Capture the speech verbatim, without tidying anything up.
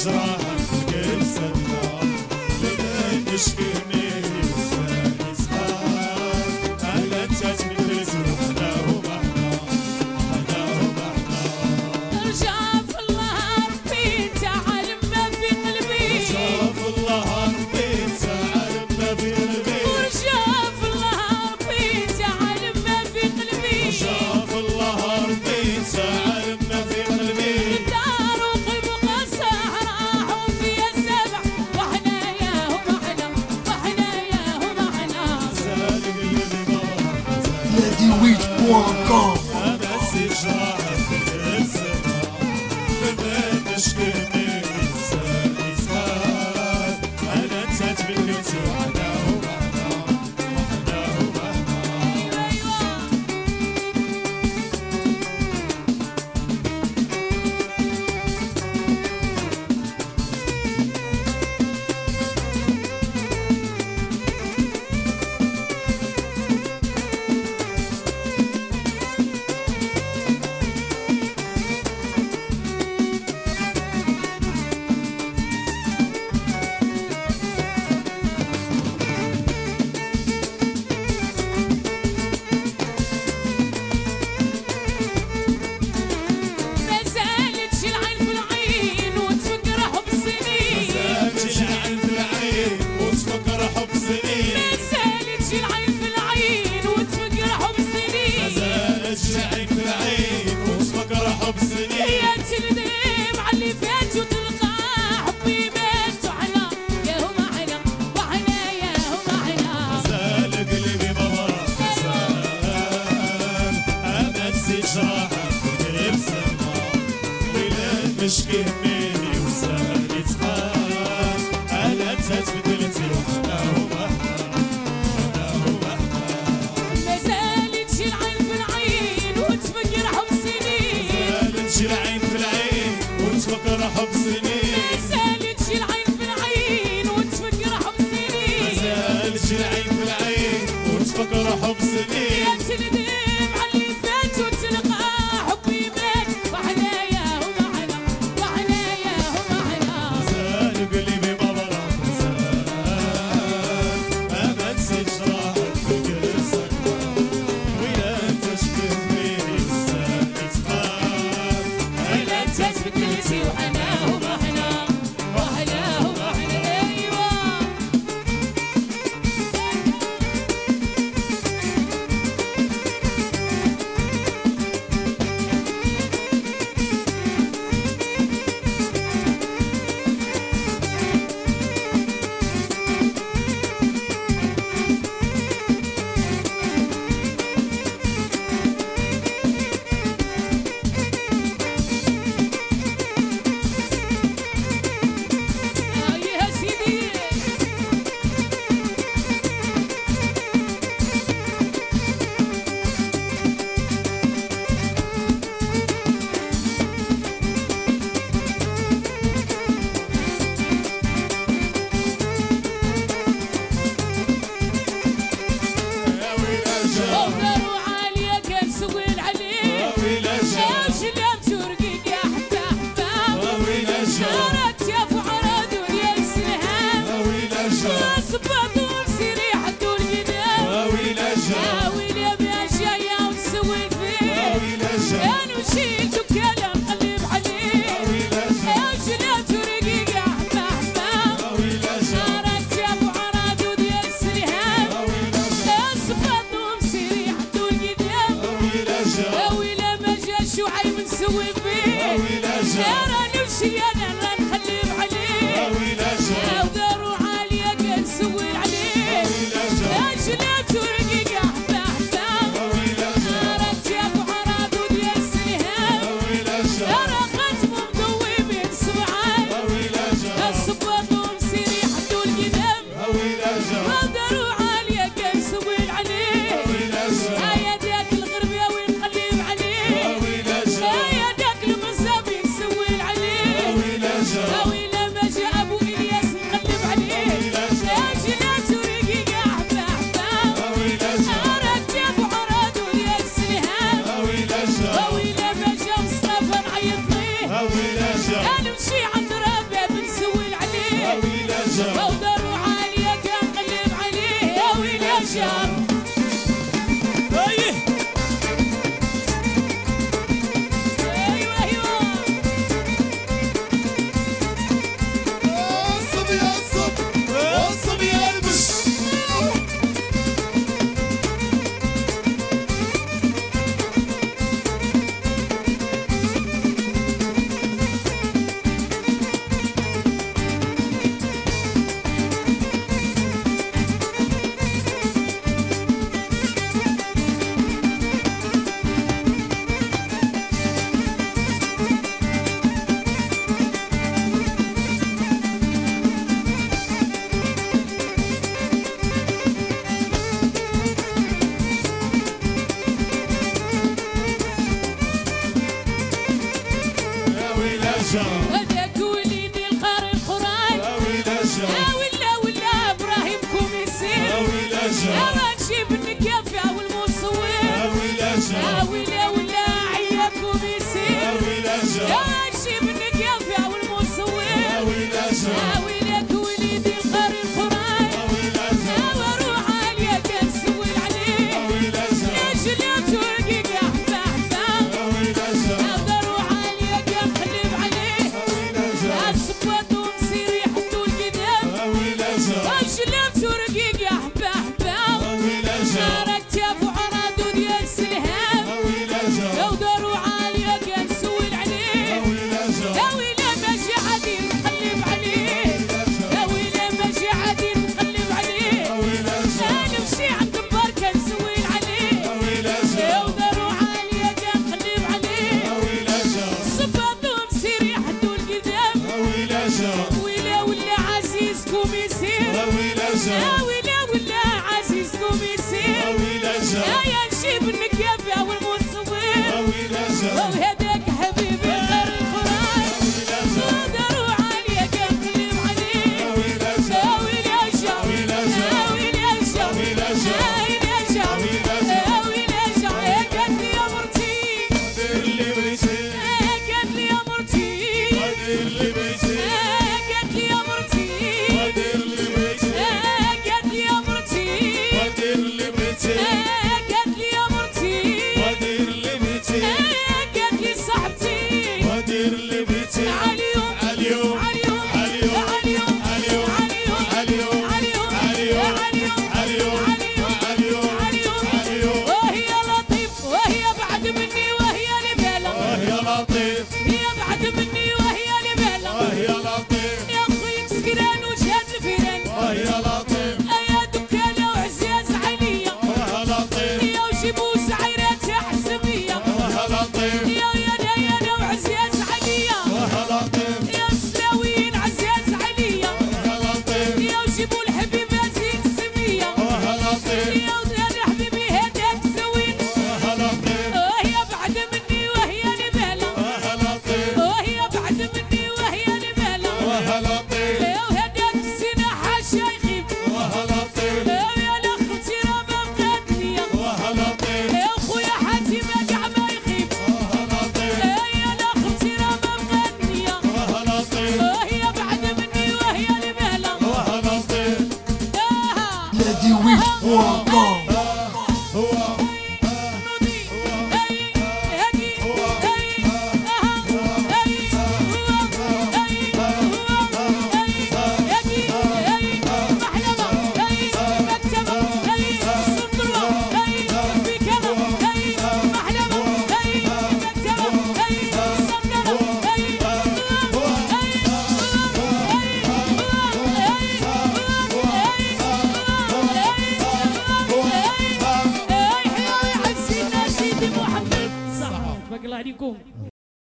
جراحة في القلب سدها لنا نشكيني وساني صغار هلا انت تمدلت وحنا وما حنا حنا وما حنا رجع في الله ربي تعال ما في قلبي رجع في الله ربي تعال ما في قلبي ورجع في الله ربي تعال ما في قلبي رجع في الله ربي تعال ما في قلبي دار وقلب وقسح راحوا فيا السبع وحناياهم احنا وحناياهم احنا سالق اللي بابا نادي ويت بوان كوم. انا السجراحة في القلب سدها لنا نشكيني وساني صغار هلا انت تمدلت وحنا وما حنا وحنا وما حنا ايوه ما زالت العين في العين وتفكر حب سنين زادت العين في العين وتفكر حب سنين ما زالت العين في العين وتفكر حب سنين زادت العين في العين وتفكر حب سنين هي تندم على اللي فات وتلقى حبي مات وحنا ياهم احنا وحنا ياهم احنا زال قلبي مبارك زال أمل سجراحة في قلب سما ولاد مشكي هميني وسالي تخاف أنا أنت تبدلتي وحنا وما حنا حنا وما حنا ما زالت العين في العين وتفكر حب سنين زالت العين في العين وتفكر حب سنين ما زالت العين في العين وتفكر حب سنين زالت العين في العين وتفكر حب سنين يا تندم على اللي فات وتلقى حبي مات وحنا ياهم احنا وحنا ياهم احنا زال قلبي مبارك زال أمل سجراحة في قلب سما ويا أنت شبه بيني وسالي تخاف هلا انت تبدلتي وحناهم احنا وحناهم احنا ايوه آه يا سيدي يا ويل أرجع وداروا عالية كان سوين عليه يا ويل أرجع يا شلام ترقيق يا حتى حباب يا ويل أرجع شارت يا فعراد ويا السلهام يا ويل أرجع يا صباط سريح الدول قدام يا ويل أرجع يا ويل يا باشا يا وتسوي يا فيه ويل أرجع انا وشيت وكلام قلب عليه يا ويل أرجع يا شلام ترقيق يا حبا حباب يا ويل أرجع شارت يا فعراد ويا السلهام يا ويل أرجع يا صباط سريح الدول قدام يا ويل أرجع يا ويلا ما جا شعيب نسوي يا فيه ويل أرجع يا راني وشي انا راه نخلف يا عليه ويل أرجع يا ودارو عالية كنسوي يا عليه ويل أرجع يا جلات ورقيق حبا حبا يا ويل أرجع صارت يا ابو عراد وديال السلهام يا ويل أرجع يا راه خاتمو مدوي بين سبعان يا ويل يا أرجع الصباط ومسيري حدو القدام يا ويل أرجع ودارو عالية كنسوي عليه يا ويل أرجع يا داك الغرب يا وين نقلب يا عليه ويل أرجع يا داك المصابي نسوي عليه يا ويل أرجع يا ويلا ما جا ابو الياس نقلب جا هذاك وليدي القاري القران ويلا جا ولا ولا ابراهيم كوميسير ويلا جا رانشي بالنكافه والمصور ويلا جا ولا ولا عيا كوميسير ويلا جا رانشي بالنكافه والمصور ويلا جا ويلك وليدي القاري القران ويلا جا وروح عليا كنسول عليه ويلا جا نجلي ترقي حبه حبه ويلا جا وروح عليا كنقلب عليه ويلا جا الصباط ونسير يحطوا القدام ويلا جا وجلبت رقيق حبه حبه ويلا جا ركب وعرضوا ديال السلهام ويلا جا وداروا عالية كنسول عليه ويلا جا يا ويلي ماشي عادي نقلب عليه يا ويلي ماشي عادي نقلب عليه ويلا جا نمشي عند الدار كنسول عليه ويلا جا وداروا عالية كنقلب عليه ويلا جا صباط ومسير يحدوا القدام ويلا جا ويلا ولا عزيزكم يسير ويلا جا يا ويلا ولا عزيزكم يسير ويلا جا يا نشيب النكافة والمصور ويلا جا وهداك حبيبي غير القران ويلا جا وداروا عالية كنقلب عليه ويلا جا يا ويلي جا ويلا جا يا ويلي جا ويلا جا يا ويلي جا ويلا جا يا ويلي جا يا قالت لي يا مرتي دير اللي بغيتي يا قالت لي يا مرتي ودير اللي بغيتي يا قالت لي يا مرتي ودير اللي بغيتي يا قالت لي يا مرتي ودير اللي بغيتي يا قالت لي يا مرتي ودير اللي بغيتي قالت لي صاحبتي ودير اللي بغيتي عليهم عليهم عليهم عليهم عليهم عليهم عليهم عليهم عليهم عليهم عليهم عليهم عليهم وهي لطيف وهي بعد مني وهي لبالة يا لطيف هي بعد مني وهي لبالة يا لطيف يا خويك سكران وجهاد الفيران يا لطيف يا دكانة وعزاز عليا يا لطيف يا وجيبو سعيرات حسبية يا لطيف يا يا انا يا انا وعزاز عليا يا لطيف يا سلاويين عزاز عليا يا لطيف يا وجيبو الحبيبة زين سمية يا لطيف يا ودار حبيبي هداك زوين يا لطيف وهي بعد مني وهي لبالة يا لطيف وهي بعد مني وهي لبالة يا لطيف يا وهداك السنة حاشا يخيب يا لطيف يا لا اختي راه ما بقات ليا يا لطيف يا خويا حاتم كاع ما يخيب يا لطيف يا لا اختي راه ما بقات ليا يا لطيف وهي بعد مني وهي لبالة يا لطيف آه. Lady Witch point com. هو الله عليكم